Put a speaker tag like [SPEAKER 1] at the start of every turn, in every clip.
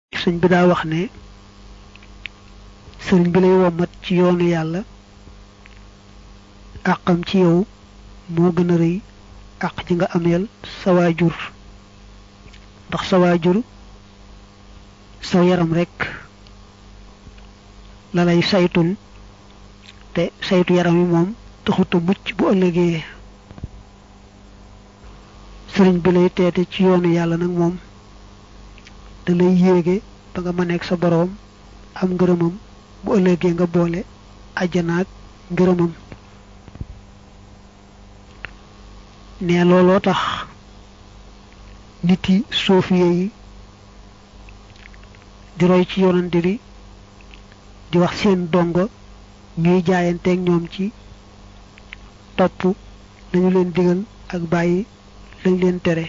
[SPEAKER 1] sëñ bi daa wax ne sëriñ bi lay womat ci yoonu yàlla àqam ci yow moo gën a rëy àq ji nga ameel sa waajur ndax sa waajur saw yaram rekk la lay saytul te saytu yaram yi moom taxuta mucc bu ëllëgee sëriñ bi lay teete ci yoonu yàlla nag moom da lay yéege ba nga mëneeg sa boroom am ngërëmam bu ëllëgee nga boole àjjanaak ngërëmam ne looloo tax nit yi soofiye yi di roy ci yonante bi di wax seen dongo ñuy jaayanteeg ñoom ci topp lañu leen digal ak bàyyi lañ leen tere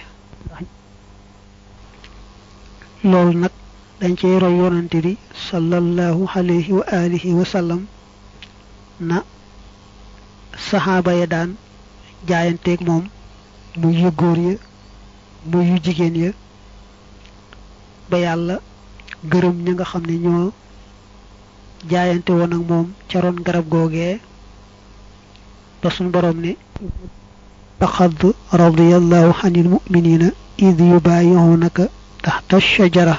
[SPEAKER 1] loolu nag dañ cey roy yonante bi sallallahu alayhi wa alihi wa sallam na saxaaba ya daan jaayanteeg moom muy yu góor ya muy yu jigéen ya ba yàlla gërëm ña nga xam ne ñoo jaayante woon ak moom ca ron garab googee ba suñ boroom ne laqad radiyallahu anil mu'minina id yubayi'unaka taxta shajara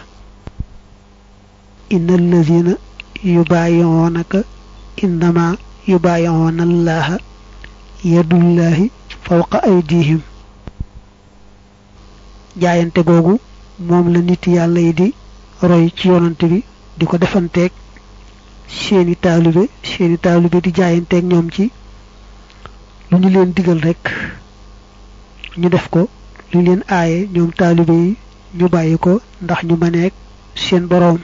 [SPEAKER 1] inna allazina yubayi'unaka innama yubayi'una allaha yadullahi fawqa aydihim jaayante googu moom la nit yàlla yi di roy ci yonante bi di ko defanteeg seeni taalibe di jaayanteeg ñoom ci lu ñu leen digal rekk ñu def ko lu leen aaye ñoom taalibe yi ñu bàyyi ko ndax ñu mëneeg seen boroom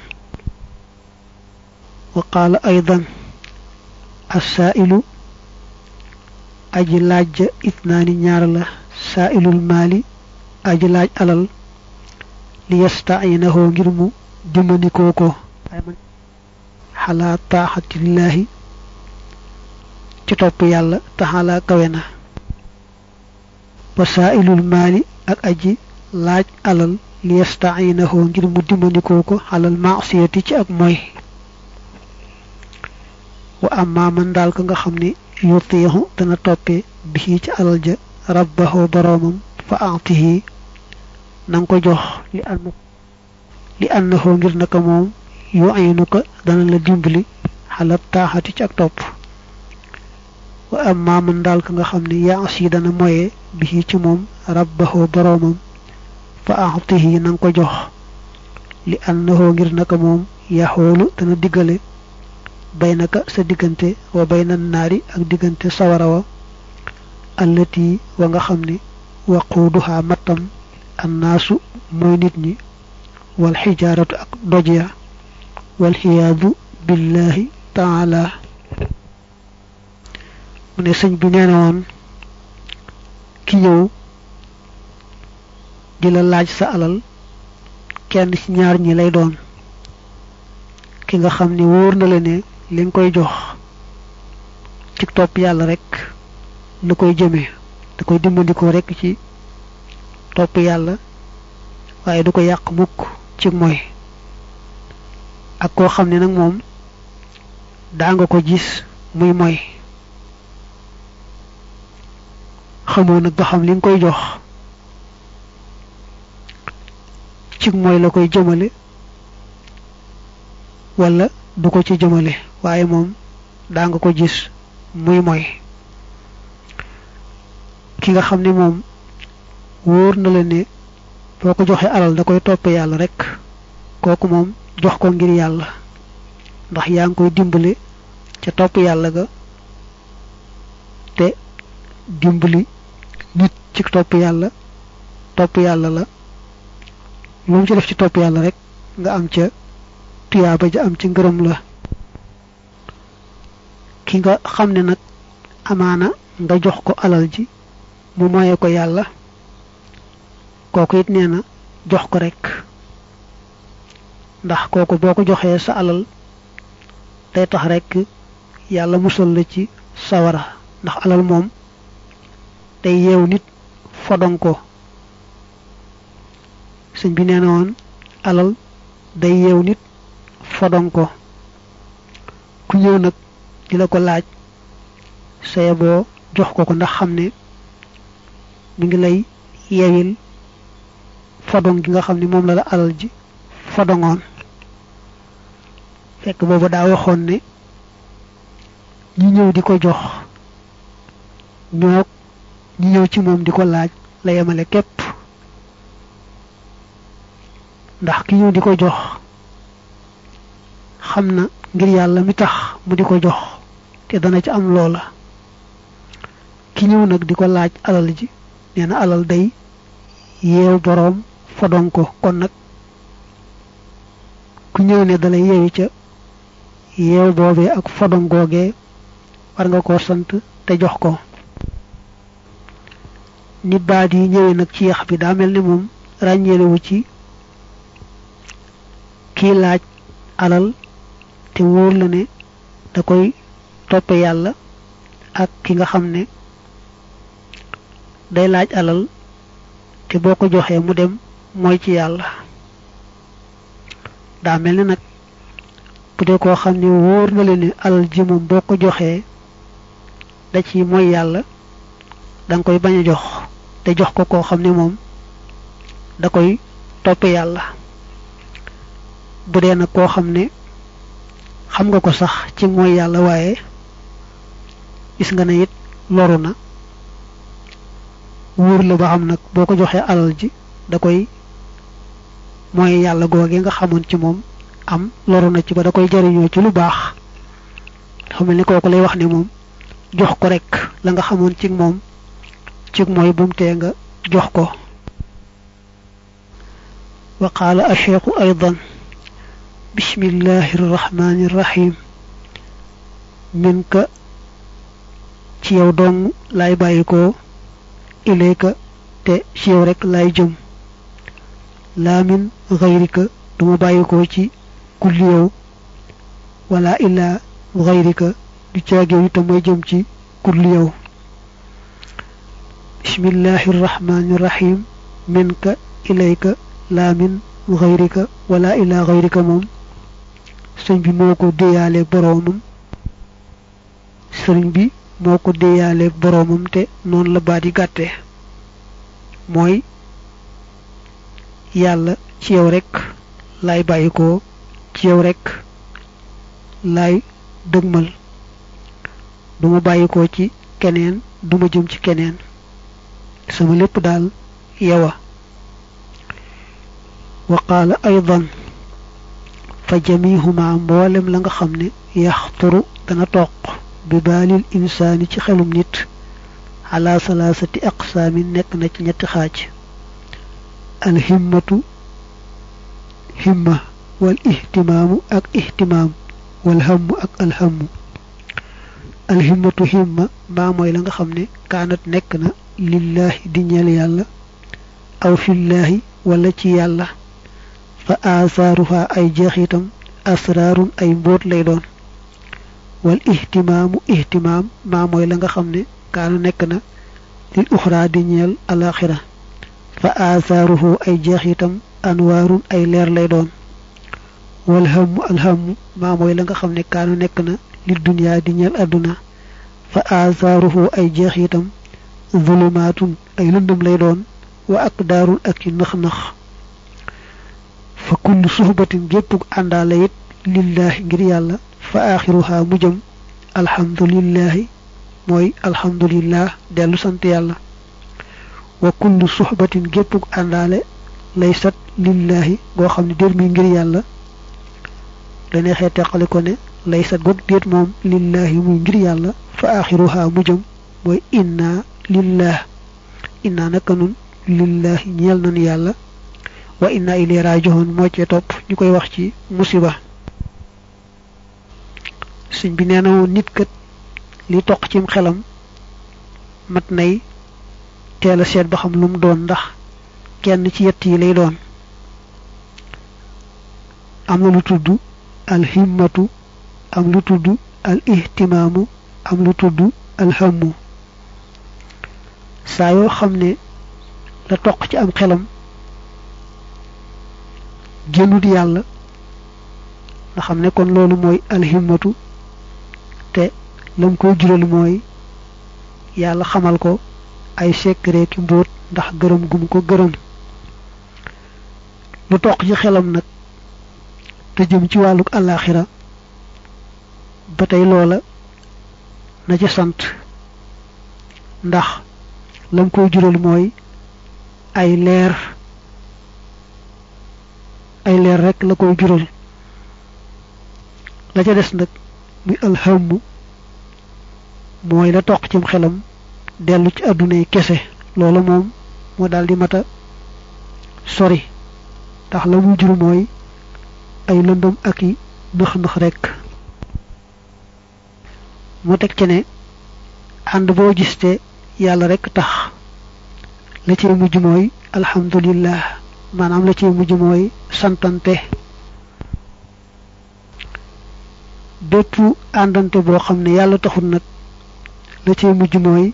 [SPEAKER 1] wa qaala aydan as-saailu aji laaj ja itnaani ñaar la saailul maali aji laaj alal li yasta'inahu ngir mu dimbandikoo ko xalaa taaxatillaahi ci topp yàlla taxalaa kawe na wa saailul maali ak aji laaj alal li yasta'inahu ngir mu dimbandikoo ko xalal maasiyati ci ak moy wa amma man daal ka nga xam ne yutiixu dana toppe bi ci alal ja rabbahu boroomam fa atihi nanga ko jox li annahu ngir naka moom yu'inuka dana la dimbali xalat taaxati ci ak topp wa amma man daal ka nga xam ne yaasi dana moye bi ci moom rabbahu boroomam fa atihi nanga ko jox li annahu ngir naka moom yaxoolu dana diggale baynaka sa diggante wa bayna naari ak diggante sawara wa allati wa nga xam ne waquuduha mattam annaasu mooy nit ñi wal xijaaratu ak doj ya wal xiyaadu billahi taala mu ne sëñ bi nee na woon ki ñëw di la laaj sa alal kenn ci ñaar ñi lay doon ki nga xam ne wóor na la ne li nga koy jox ci topp yàlla rekk la koy jëme da koy dimbandikoo rekk ci topp yàlla waaye du ko yàq mukk ci mooy ak koo xam ne nag moom daa nga ko gis muy mooy xamoo nag ba xam li nga koy jox ci mooy la koy jëmale walla du ko ci jëmale waaye moom daa nga ko gis muy mooy ki nga xam ne moom wóor na la ne boo ko joxee alal da koy topp yàlla rekk kooku moom jox ko ngir yàlla ndax yaa ngi koy dimbali ca topp yàlla ga te dimbali nit ci topp yàlla la lu mu ci def ci topp yàlla rekk nga am ca tuyaaba ja am ci ngërëm la ki nga xam ne nag amaana nga jox ko alal ji mu moye ko yàlla kooku it nee na jox ko rekk ndax kooku boo ko joxee sa alal day tax rekk yàlla musal la ci sawara ndax alal moom day yeew nit fodon ko sëñ bi nee na woon alal day yeew nit fodon ko ku ñëw nag di la ko laaj saye boo jox ko ndax xam ne mi ngi lay yeewil fodon gi nga xam ne moom la alal ji fodongoon fekk boobu daa waxoon ne ñi ñëw di ko jox ñoo ñi ñëw ci moom di ko laaj la yemale képp ndax ki ñëw di ko jox xam na ngir yàlla mi tax mu di ko jox te dana ci am loola ki ñëw nag di ko laaj alal ji nee na alal day yeew boroom fodon ko kon nag ku ñëw ne dalay yeewi ca yeew boobee ak fodon googee war nga koo sant te jox ko ni baat yi ñëwee nag ci yax bi daa mel ni moom ràññeelewu ci kii laaj alal te wóor la ne da koy toppe yàlla ak ki nga xam ne day laaj alal te boo ko joxee mu dem mooy ci yàlla daa mel ni nag bu dee koo xam ne wóor na leen ne alal ji moom boo ko joxee da ci mooy yàlla danga koy bañ a jox te jox ko koo xam ne moom da koy toppe yàlla bu dee nag koo xam ne xam nga ko sax ci mooy yàlla waaye gis nga ne it loru na wóor la ba xam nag boo ko joxee alal ji da koy mooy yàlla googee nga xamoon ci moom am loru na ci ba da koy jariñoo ci lu baax dafa mel ni kooku lay wax ne moom jox ko rek la nga xamoon ci moom ci mooy bu mu tee nga jox ko wa qaala acheikhu aydan bismillahi irrahmani irrahim minka ci yow dong lay bàyyi ko ilayka te ci yow rek lay jëm laa min gayrika duma bàyyi ko ci kulli yow wala illa gayrika du caagew itam may jëm ci kulli yow bismillahi irrahmani irrahim minka ilayka laa min gayrika wala illa gayrika moom sëñ bi moo ko déyaale boroomam sëriñ bi moo ko déyaale boroomam te noonu la baat yi gàtte mooy yàlla ci yow rek lay bàyyi ko ci yow rek lay dëgmal duma bàyyi ko ci keneen duma jëm ci keneen sama lépp daal yowa wa qaala aydan fa jamihuma mboolem la nga xam ne yaxturu dana toq bi baalil insaani ci xelum nit ala salaasati aqsaami nekk na ci ñetti xaaj alhimmatu himma wal ihtimaamu ak ihtimaam wal hammu ak alhammu alhimmatu himma maa mooy la nga xam ne kaanat nekk na lillaahi di ñeel yàlla aw fillaahi wala ci yàlla fa aasaaruha ay jeexitam asraarun ay mbóot lay doon wal ihtimaamu ihtimaam maa mooy la nga xam ne kaana nekk na lil uxraa di ñeel alaxira fa aasaaruhu ay jeexitam anwaarun ay leer lay doon wal hammu alhammu maa mooy la nga xam ne kaana nekk na lil duniyaa di ñeel adduna fa aasaaruhu ay jeexitam zulumaatun ay lëndëm lay doon wa aqdaarun ak ci nax-nax fa kullu suhbatin gépp àndaale it lillaahi ngir yàlla fa aaxiruha mujjam alhamdulillahi mooy alhamdulillah dellu sant yàlla wa kullu suhbatin gépp àndaale laysat lillaahi goo xam ne déet muy ngir yàlla la neexee teqale ko ne laysat goog déet moom lillaahi muy ngir yàlla fa aaxiruha mujjam mooy inna lillah inna naka nun lillahi ñeel nañu yàlla wa inna ilayhi raaji'uun moo cee topp ñu koy wax ci musiba sëñ bi nee na woon nit kat li toq cim xelam mat nay teel a seet ba xam lu mu doon ndax kenn ci yett yi lay doon am na lu tudd alhimmatu am lu tudd al ihtimaamu am lu tudd alhammu saa yoo xam ne la toq ci am xelam génnut yàlla nga xam ne kon loolu mooy alhimmatu te lam koy jural mooy yàlla xamal ko ay secret ki mbóot ndax gërëm gum ko gërëm lu toq ci xelam nag te jëm ci wàlluk àllaaxira ba tey loola na ci sant ndax lam koy jural mooy ay leer rek la koy jural la ca des nag muy alhammu mooy la toq cim xelam dellu ci àddunay kese loola moom moo daldi mata sori tax la muy jur mooy ay lëndëm ak i nëx rek mu teg ci ne ànd boo giste yàlla rek tax la cay mujj mooy alhamdulillah maanaam la cay mujj mooy santante bépp àndante boo xam ne yàlla taxul nag la cay mujj mooy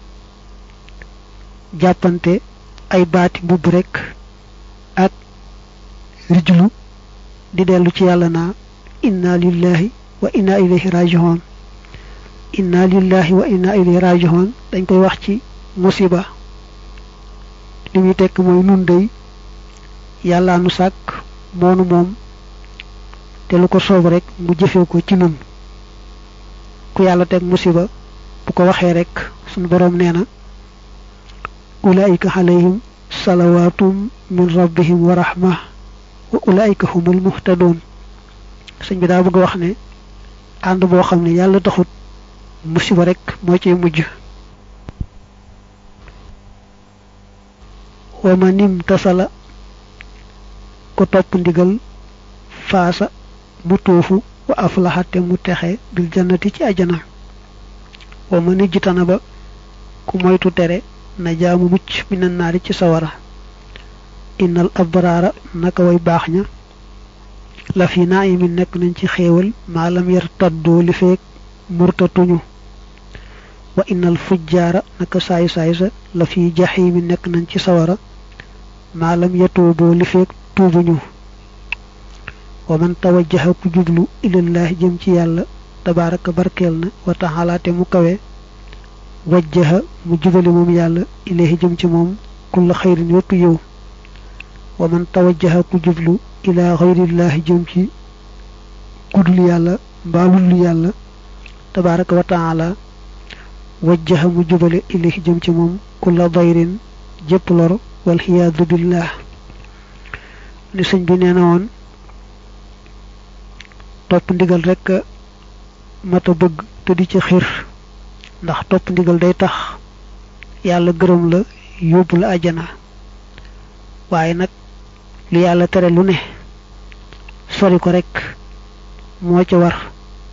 [SPEAKER 1] jàppante ay baati mbubb rek ak rijlu di dellu ci yàlla naa inna lillahi wa inna ilayhi raji'un inna lillahi wa inna ilayhi raji'un dañ koy wax ci musiba li muy tekk mooy nun day yàlla nu sàkk moonu moom te lu ko soob rek mu jëfee ko ci nun ku yàlla teg musiba bu ko waxee rek sunu boroom nee na ulaika alayhim salawatum min rabbihim wa rahma wa ulaika humul muhtadun sëñ bi daa bëgg wax ne ànd boo xam ne yàlla taxut musiba rek moo ci mujj wa man imtasala ko topp ndigal faasa mu tuufu wa aflaha te mu texe bil jannati ci ajana wa man ijtana ba ku moytu tere na jaamu mucc minan naari ci sawara innal abraara naka way baax ña la fi naimin nekk nañ ci xéewal maalam yar taddoo li feek murtatuñu wa innal fujjaara naka saay sa la fi jaxiimi nekk nañ ci sawara maalam yatuuboo li feek tuubuñu wa man tawajjaha ku jublu ilallahi jëm ci yàlla tabaaraka barkeel na wa taala te mu kawe wajjaha mu jubale moom yàlla ilayhi jëm ci moom kulla xayrin yépp yow wa man tawajjaha ku jublu ila xayrillahi jëm ci kudul yàlla mbaalul yàlla tabaaraka wa taala wajjaha mu jubale ilayhi jëm ci moom kulla dayrin jépp lor wal xiyaadu billah ni sëñ bi nee na woon topp ndigal rek mata bëgg te di ci xir ndax topp ndigal day tax yàlla gërëm la yóbbu la ajana waaye nag li yàlla tere lu ne sori ko rek moo ca war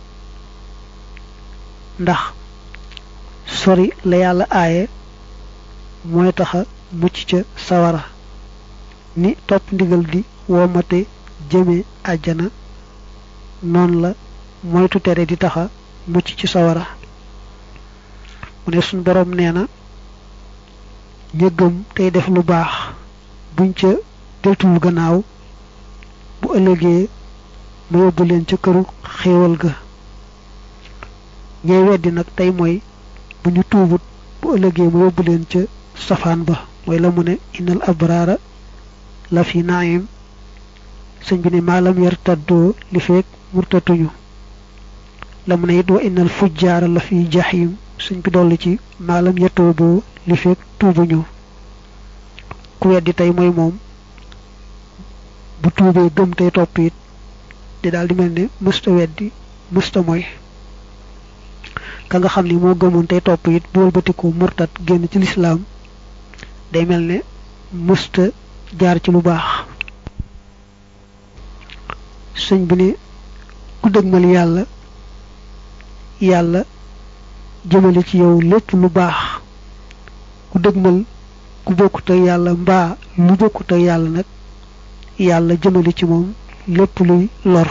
[SPEAKER 1] ndax sori la yàlla aaye mooy taxa mucc ca sawara ni topp ndigal di woomate jëme ajana noonu la moytu tere di taxa mucc ci sawara mu ne suñ boroom nee na ñëggam tey def lu baax buñ ca deltul gannaaw bu ëllëgee ma yóbbu leen ca këru xéewal ga ñey weddi nag tey mooy bu ñu tuubut bu ëllëgee ma yóbbu leen ca safaan ba mooy la mu ne innal abraara la fi naim sëñ bi ne maalam yar taddoo li feek murtatuñu la mu ne it wa innal fujjaara la fi jaxim sëñ bi dolli ci maalam yatuuboo li feek tuubuñu ku weddi tey mooy moom bu tuubee gëm tey topp it di daal di mel ne mësta weddi mësta mooy ka nga xam ni moo gëmoon tey topp it bu wëlbatiku murtat génn ci lislaam day mel ne mësta jaar ci lu baax sëñ bi ne ku dëgmal yàlla yàlla jëmale ci yow lépp lu baax ku dëgmal ku bokkut ak yàlla mbaa lu bokkut ak yàlla nag yàlla jëmale ci moom lépp luy lor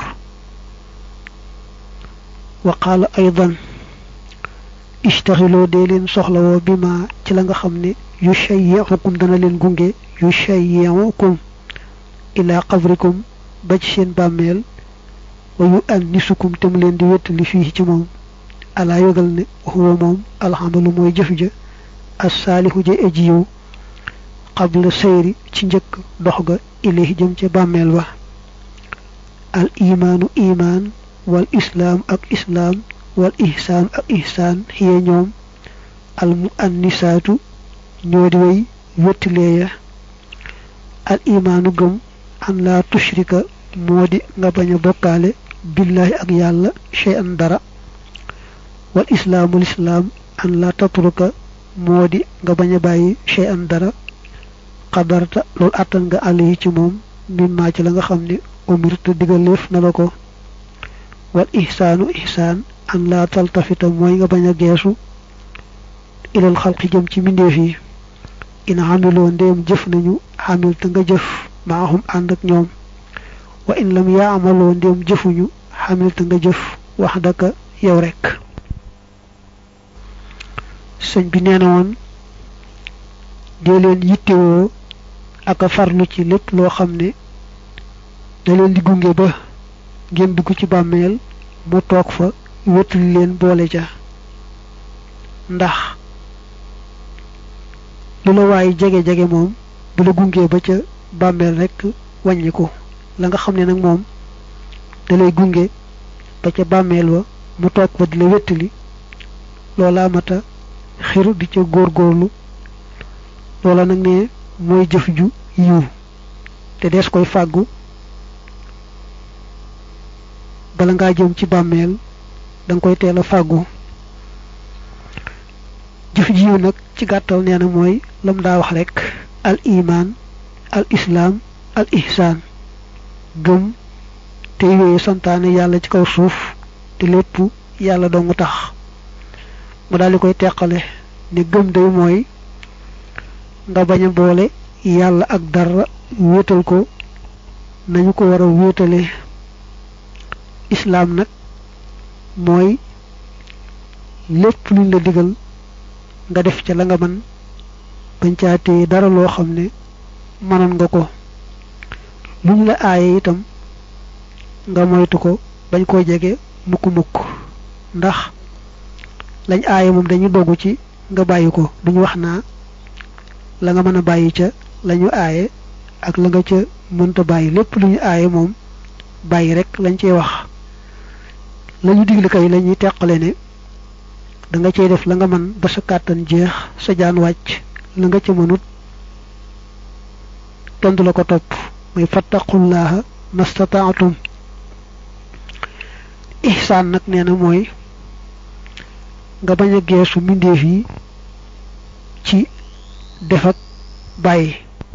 [SPEAKER 1] wa qaala aydan ishtaxiloo dee leen soxlawoo bi ma ci la nga xam ne yushayyi'ukum dana leen gunge yushayyi'ukum ila qabrikum ba ci seen bàmmeel wa yu annisukum te mu leen di wettali fii ci moom alaa yëgal ne huwa moom alxamalu mooy jëf ja as-saalihu ja aji yiw qabla sayri ci njëkk dox ga ilayhi jëm ca bàmmeel ba al imaanu imaan wal islaam ak islaam wal ihsaan ak ihsaan xiye ñoom al mu annisaatu ñoo di way wettilee ya al imaanu gëm an laa tushrika moo di nga bañ a bokkaale billaahi ak yàlla shay'an dara wal islaamu lislaam an laa tatruka moo di nga bañ a bàyyi shay'an dara xadarta loolu àttan nga àll yi ci moom mimmaa ci la nga xam ne umirta digaleef na la ko wal ihsaanu ihsaan an laa taltafita mooy nga bañ a geesu ilal xalqi jëm ci mbindeef yi in xamiloo ndéem jëf nañu xamil te nga jëf maahum ànd ak ñoom wa in lam yaamaloo ndéem jëfuñu xamil te nga jëf wax daka yow rekk sëñ bi nee na woon dee leen yittewoo ak a farlu ci lépp loo xam ne da leen di gunge ba ngeen dugg ci bàmmeel mu toog fa wétali leen boole ca ndax lu la waaye jege-jege moom bu la gungee ba ca bàmmeel rekk wàññiku la nga xam ne nag moom da lay gunge ba ca bàmmeel wa mu toog fa di la wétali loola mata xiru di ca góorgóorlu loola nag ne mooy jëf ju yiw te dees koy fàggu bala ngaa jëm ci bàmmeel danga koy teel a fàggu jëf ji yiw nag ci gàttal nee na mooy lam daa wax rekk al imaan al islaam al ihsaan gëm te yooyu santaane yàlla ci kaw suuf te lépp yàlla dong tax mu daal di koy teqale ne gëm day mooy nga bañ a boole yàlla ak dara wéetal ko nañu ko war a wéetale islaam nag mooy lépp luñ la digal nga def ca la nga mën bañ caa téye dara loo xam ne mënoon nga ko luñ la aaye itam nga moytu ko bañ koo jege mukk-mukk ndax lañ aaye moom dañu dogu ci nga bàyyi ko duñu wax naa la nga mën a bàyyi ca lañu aaye ak la nga ca mënta bàyyi lépp lu ñu aaye moom bàyyi rek lañ cey wax lañu digle kay lañuy teqale ne da nga cey def la nga mën ba sa kàttan jeex sa jaan wàcc la nga ca mënut kenn du la ko topp muy fattaqullaha mastataatum ihsaan nag nee na mooy nga bañ a geesu mbindeef yi ci def ak bàyyi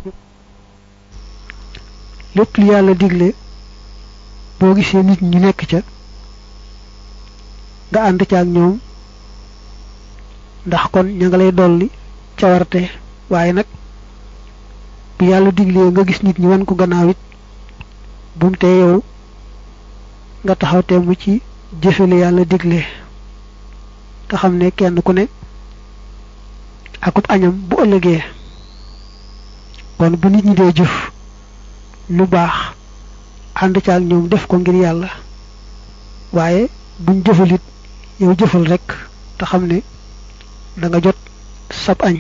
[SPEAKER 1] lépp li yàlla digle boo gisee nit ñu nekk ca nga ànd ca ak ñoom ndax kon ña nga lay dolli cawarte waaye nag bi yàlla diglee nga gis nit ñi wan ko gannaaw it bum te yow nga taxaw temm ci jëfe li yàlla digle te xam ne kenn ku ne akub añam bu ëllëgee kon bu nit ñi dee jëf lu baax ànd ca ak ñoom def ko ngir yàlla waaye buñ jëfalit yow jëfal rekk te xam ne da nga jot sab añ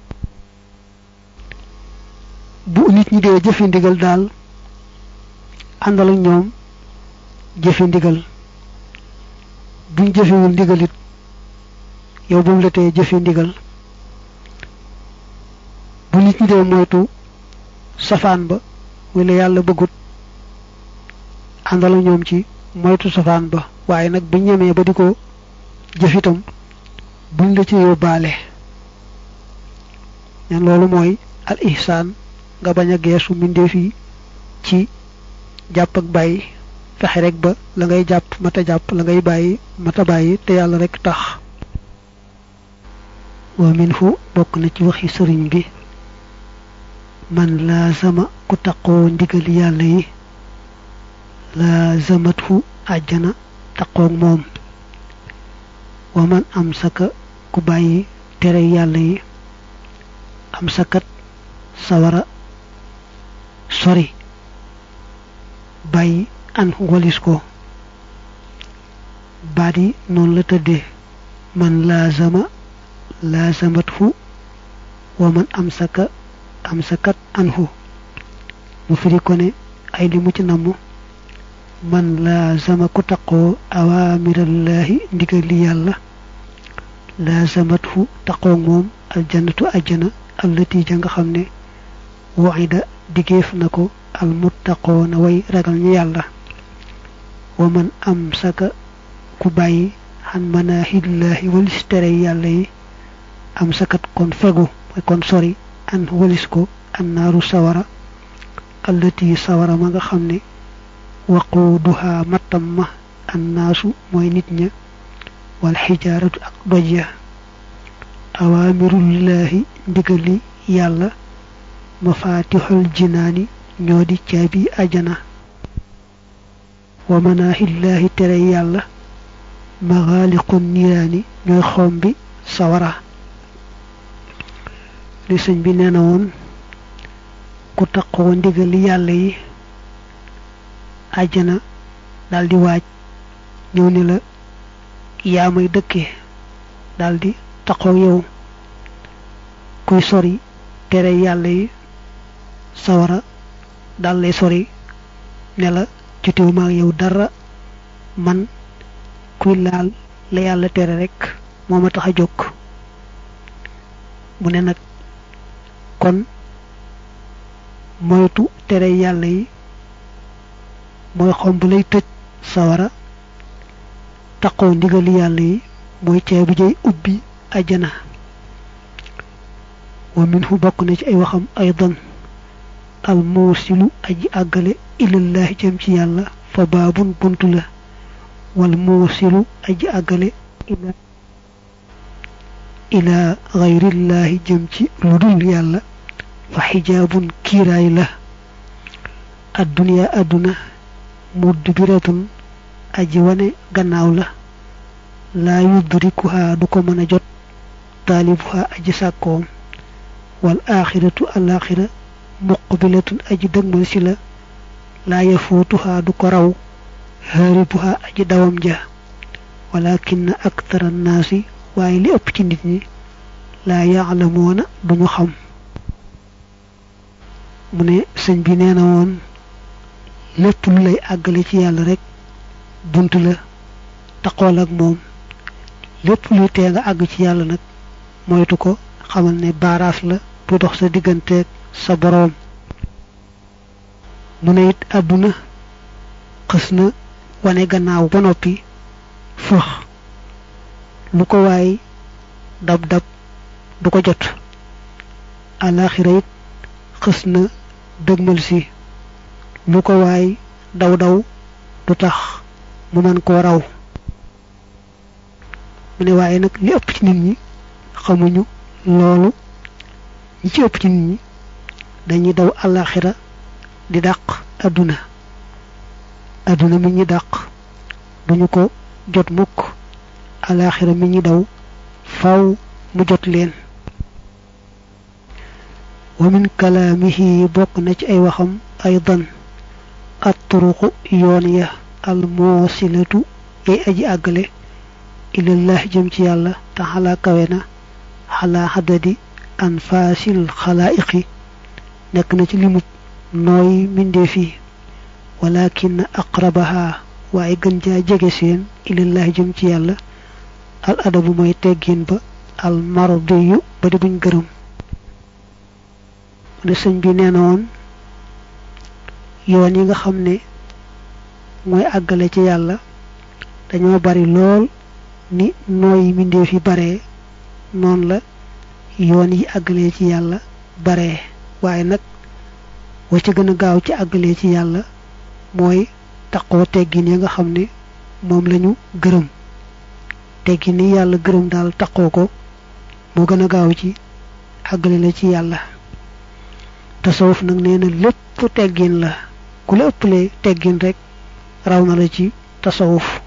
[SPEAKER 1] bu nit ñi dee jëfe ndigal daal àndal ak ñoom jëfe ndigal buñ jëfewul ndigalit yow bu mu la tee jëfe ndigal bu nit ñi dee moytu safaan ba wala yàlla bëggut àndal ak ñoom ci moytu safaan ba waaye nag buñ ñemee ba di ko jëf itam buñ la ci yóbbaale ñan loolu mooy al ihsaan nga bañ a geesu mbindeef yi ci jàpp ak bàyyi fexe rek ba la ngay jàpp mata jàpp la ngay bàyyi mata bàyyi te yàlla rek tax wa minhu bokk na ci waxi sëriñ bi man laazama ku taqoo ndigal yàlla yi laazamathu àjjana taqoog moom wa man amsaka ku bàyyi tere yàlla yi amsakat sawara sori bàyyi an walis ko baat yi noonu la tëddee man laazama laazamathu wa man amsakat anhu mu firi ko ne ay li mu ci namm man laazama ku taqoo awaamirallahi ndigal li yàlla laazamathu taqoo moom aljannatu ajjana allati ja nga xam ne waida digéef na ko almuttaqoona way ragal ñu yàlla wa man amsaka ku bàyyi xan manaahillahi walis tere yàlla yi am sakat kon fegu kon sori an walis ko annaaru sawara allati sawara ma nga xam ne waquuduha mattam ma annaasu mooy nit ña wal xijaaratu ak doj ya awaamirullahi ndigali yàlla mafatixul jinaani ñoo di caabi ajana wa manaahillahi tere yàlla maxaaliqun niiraani ñooy xom bi sawara li sëñ bi nee na woon ku taqoo ndigali yàlla yi ajana daldi waaj ñëw ni la yaa may dëkke daldi taqoo yow kuy sori tere yàlla yi sawara dal lay sori ne la jotewu ma yow dara man kuy laal la yàlla tere rek moo ma tax a jóg mu ne nag kon moytu tere yàlla yi mooy xomb lay tëj sawara taqoo ndigali yàlla yi mooy ceebu jëy ubbi ajana wa minhu bokk na ci ay waxam aydan al muusilu aji àggale ilallahi jëm ci yàlla fa baabun buntu la wal muusilu aji àggale ila gayrillahi jëm ci lu dul yàlla fa xijaabun kiiraay la adduniya adduna mudbiratun aji wane gannaaw la laa yudrikuha du ko mën a jot taalibuha aji sàkkoom wal aaxiratu alaaxira muqbilatun aji dëgmal si la laa yafuutuha du ko raw haaribuha aji dawam ja walakin akthara naasi waaye li ëpp ci nit ñi laa yaalamuuna duñu xam mu ne sëñ bi nee na woon lépp lu lay àggale ci yàlla rek bunt la taqool ak moom lépp luy tee nga àgg ci yàlla nag moytu ko xamal ne baaraas la bu dox sa digganteeg sa boroom mu ne it àdduna xës na wane gannaaw ba noppi fëx lu ko waay dab dab du ko jot alaaxira it xës na dëgmal si lu ko waay daw daw du tax mu mën koo raw mu ne waaye nag li ëpp ci nit ñi xamuñu loolu ñi ci ëpp ci nit ñi dañuy daw alaaxira di dàq àdduna mi ñi dàq duñu ko jot mukk alaaxira mi ñi daw faw mu jot leen wa min kalaamihi bokk na ci ay waxam aydan at-turuqu yoon ya al muusilatu yay aji àggale ilallah jëm ci yàlla taxala kawe na xalaa xadadi anfaasil xalaa'iqi nekk na ci limub nooy mbindeef yi walakin aqrabaha waaye gën jaa jege seen ilallah jëm ci yàlla al adabu mooy teggin ba al mardiyu ba di buñ gërëm ne sëñ bi nee na woon yoon yi nga xam ne mooy àggale ci yàlla dañoo bari lool ni nooy mbindeef yi bare noonu la yoon yi àggale ci yàlla bare waaye nag wa ci gën a gaaw ci àggale ci yàlla mooy taqoo teggin ya nga xam ne moom lañu gërëm teggin ni yàlla gërëm daal taqoo ko moo gën a gaaw ci àggale la ci yàlla tasawuf nag nee na lépp teggin la ku la ëppalee teggin rek raw na la ci tasawuf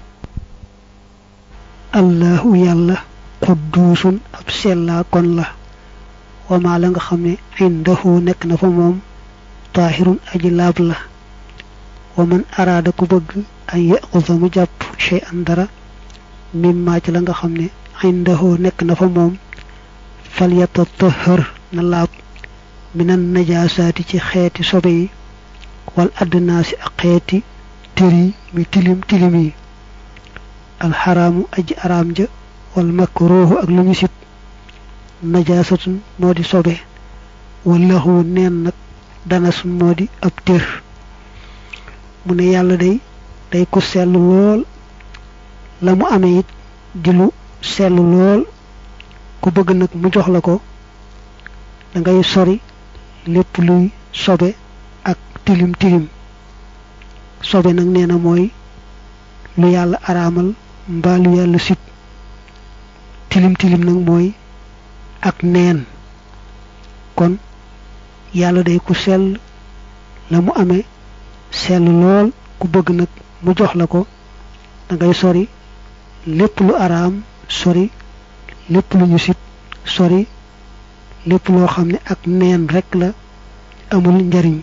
[SPEAKER 1] allahu yàlla qudduusun ab sellaa kon la wama la nga xam ne indahu nekk na fa moom taahirun aji laab la wa man araada ku bëgg an yaxusa mu jàpp shay'an dara mimma ci la nga xam ne indahu nekk na fa moom fal yatatahhar na laab minan najaasaati ci xeeti sobe yi wal adnaasi ak xeeti tëri mi tilim tilim yi alxaraamu aji araam ja wal makruuhu ak lu ñu sib najaasatun moo di sobe wallahu neen nag danasun moo di ab tër mu ne yàlla day ku sell lool la mu amee it di lu sell lool ku bëgg nag mu jox la ko da ngay sori lépp luy sobe ak tilim tilim sobe nag nee na mooy lu yàlla araamal mbaa lu yàlla sib tilim tilim nag mooy ak neen kon yàlla day ku sell la mu amee sell lool ku bëgg nag mu jox la ko da ngay sori lépp lu araam sori lépp lu ñu sib sori lépp loo xam ne ak neen rekk la amul njariñ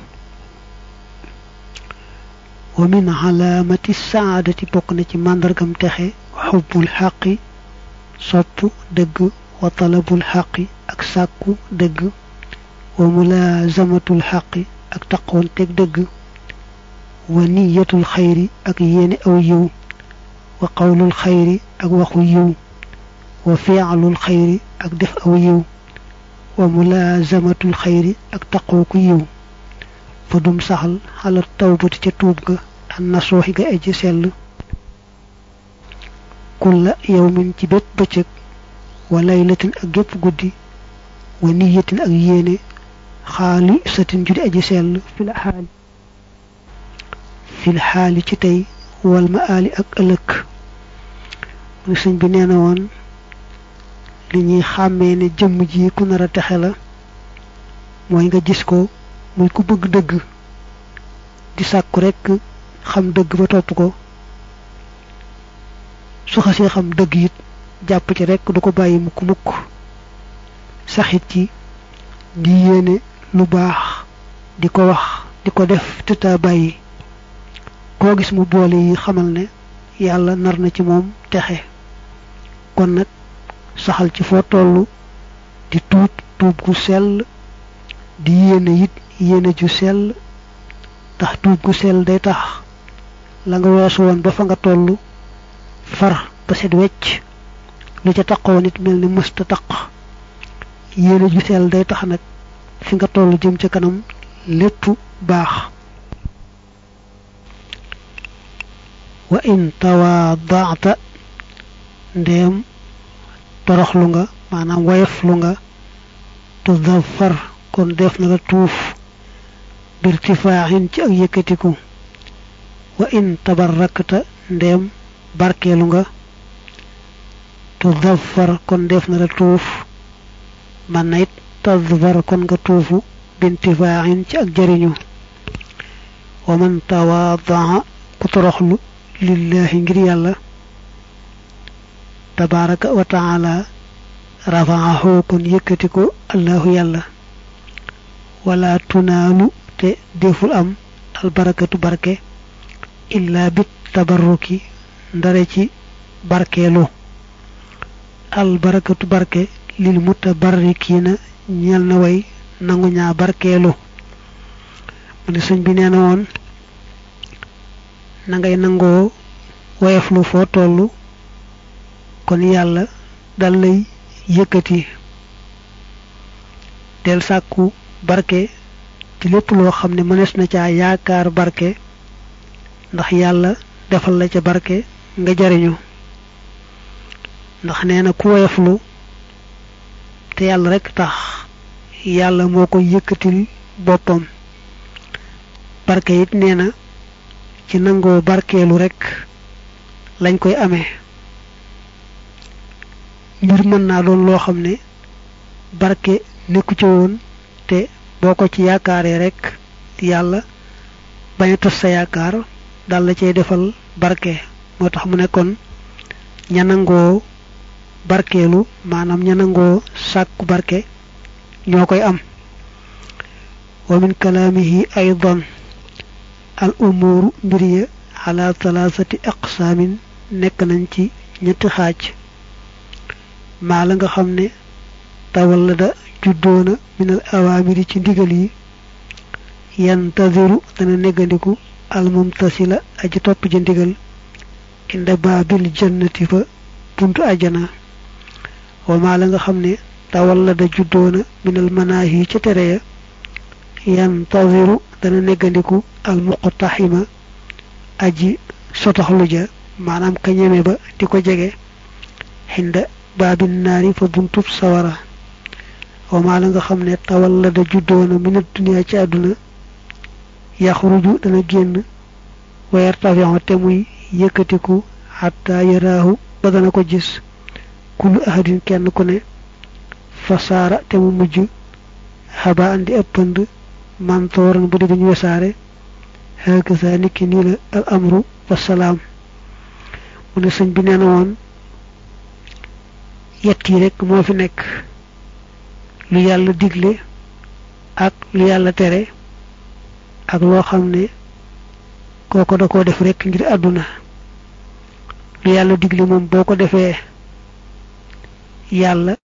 [SPEAKER 1] wa min alaamati saadati bokk na ci màndargam texe xubbul xaqi sopp dëgg wa talabul xaqi ak sàkku dëgg wa mulaazamatul xaqi ak taqoonteeg dëgg wa niyatul xayri ak yéene aw yiw wa qawlul xayri ak waxu yiw wa fi'lul xayri ak def aw yiw wa mulaazamatul xayri ak taqooku yiw fa dum saxal xala tawbati ca tuub ga an nasuuxi ga aji sell kulla yawmin ci bépp bëccëg wa laylatin ak gépp guddi wa niyatin ak yéene xaali satin judi aji sell fil xaali ci tey wal maali ak ëllëg mu sëñ bi nee na woon li ñuy xàmmee ne jëmm ji ku nar a texe la mooy nga gis ko muy ku bëgg dëgg di sàkku rekk xam dëgg ba topp ko su xasee xam dëgg it jàpp ci rekk du ko bàyyi mukk mukk saxit ci di yéene lu baax di ko wax di ko def te taa bàyyi koo gis mu boole yi xamal ne yàlla nar na ci moom texe kon nag saxal ci foo tollu di tuub gu sell di yéene it yéene ju sell tax tuub gu sell day tax la nga weesu woon ba fa nga tollu far ba set wecc lu ca taqoo nit mel ni mësta taq yéene ju sell day tax nag fi nga tollu jëm ca kanam lépp baax wa in tawaadaata ndeem toroxlu nga maanaam woyoflu nga tudafar kon def na la tuuf birtifaaxin ci ak yëkkatiku wa in tabarakta ndeem barkeelu nga tudafar kon def na la tuuf man na it tadfar kon nga tuufu bintifaaxin ci ak jariñu wa man tawaadaa ku toroxlu lillahi ngir yàlla tabaraka wa taala rafaahu kon yëkkati ko allahu yàlla wala tunaalu te deful am albarakatu barke illa bit tabarruki ndare ci barkeelu albarakatu barke lil mutabarrikiina ñeel na way nangu ñaa barkeelu mu ne sëñ bi nee na woon na ngay nangoo woyeflu foo tollu kon yàlla dal lay yëkkati del sàkku barke ci lépp loo xam ne mënees na caa yaakaar barke ndax yàlla defal la ca barke nga jariñu ndax nee na ku woyeflu te yàlla rekk tax yàlla moo ko yëkkatil boppam barke it nee na ci nangoo barkeelu rekk lañ koy amee mbir mën naa doon loo xam ne barke nekku ci woon te boo ko ci yaakaaree rekk yàlla bañ a tas sa yaakaar dal la cay defal barke moo tax mu nekkoon ña nangoo barkeelu maanaam ña nangoo sàkku barke ñoo koy am wa min kalaamihi aydan al umuuru mbir ya ala thalathati aqsaamin nekk nañ ci ñetti xaaj maa la nga xam ne tawallada juddoona minal awaamiri ci ndigal yi yantaziru dana neggandiku almumtasila aji topp ja ndigal inda baabil jannati fa buntu ajana wa maa la nga xam ne tawallada juddoona minal manaahi ca tere ya yantaziru dana neggandiku almuqtaxima aji sotoxlu ja maanaam ka ñeme ba di ko jege xinda baabin naari fa buntub sawara wa maa la nga xam ne tawallada juddoona minad duniya ci àdduna yaxruju dana génn wa yartafi'u te muy yëkkatiku xatta yaraahu ba dana ko gis kullu ahadin kenn ku ne fasaara te mu mujj xaba andi ëppand mantooran bu di buñu wesaare hakaza niki nii la al amru wasalaam mu ne sëñ bi nee na woon yett yi rek moo fi nekk lu yàlla digle ak lu yàlla tere ak loo xam ne kooko da koo def rek ngir àdduna lu yàlla digle moom boo ko defee yàlla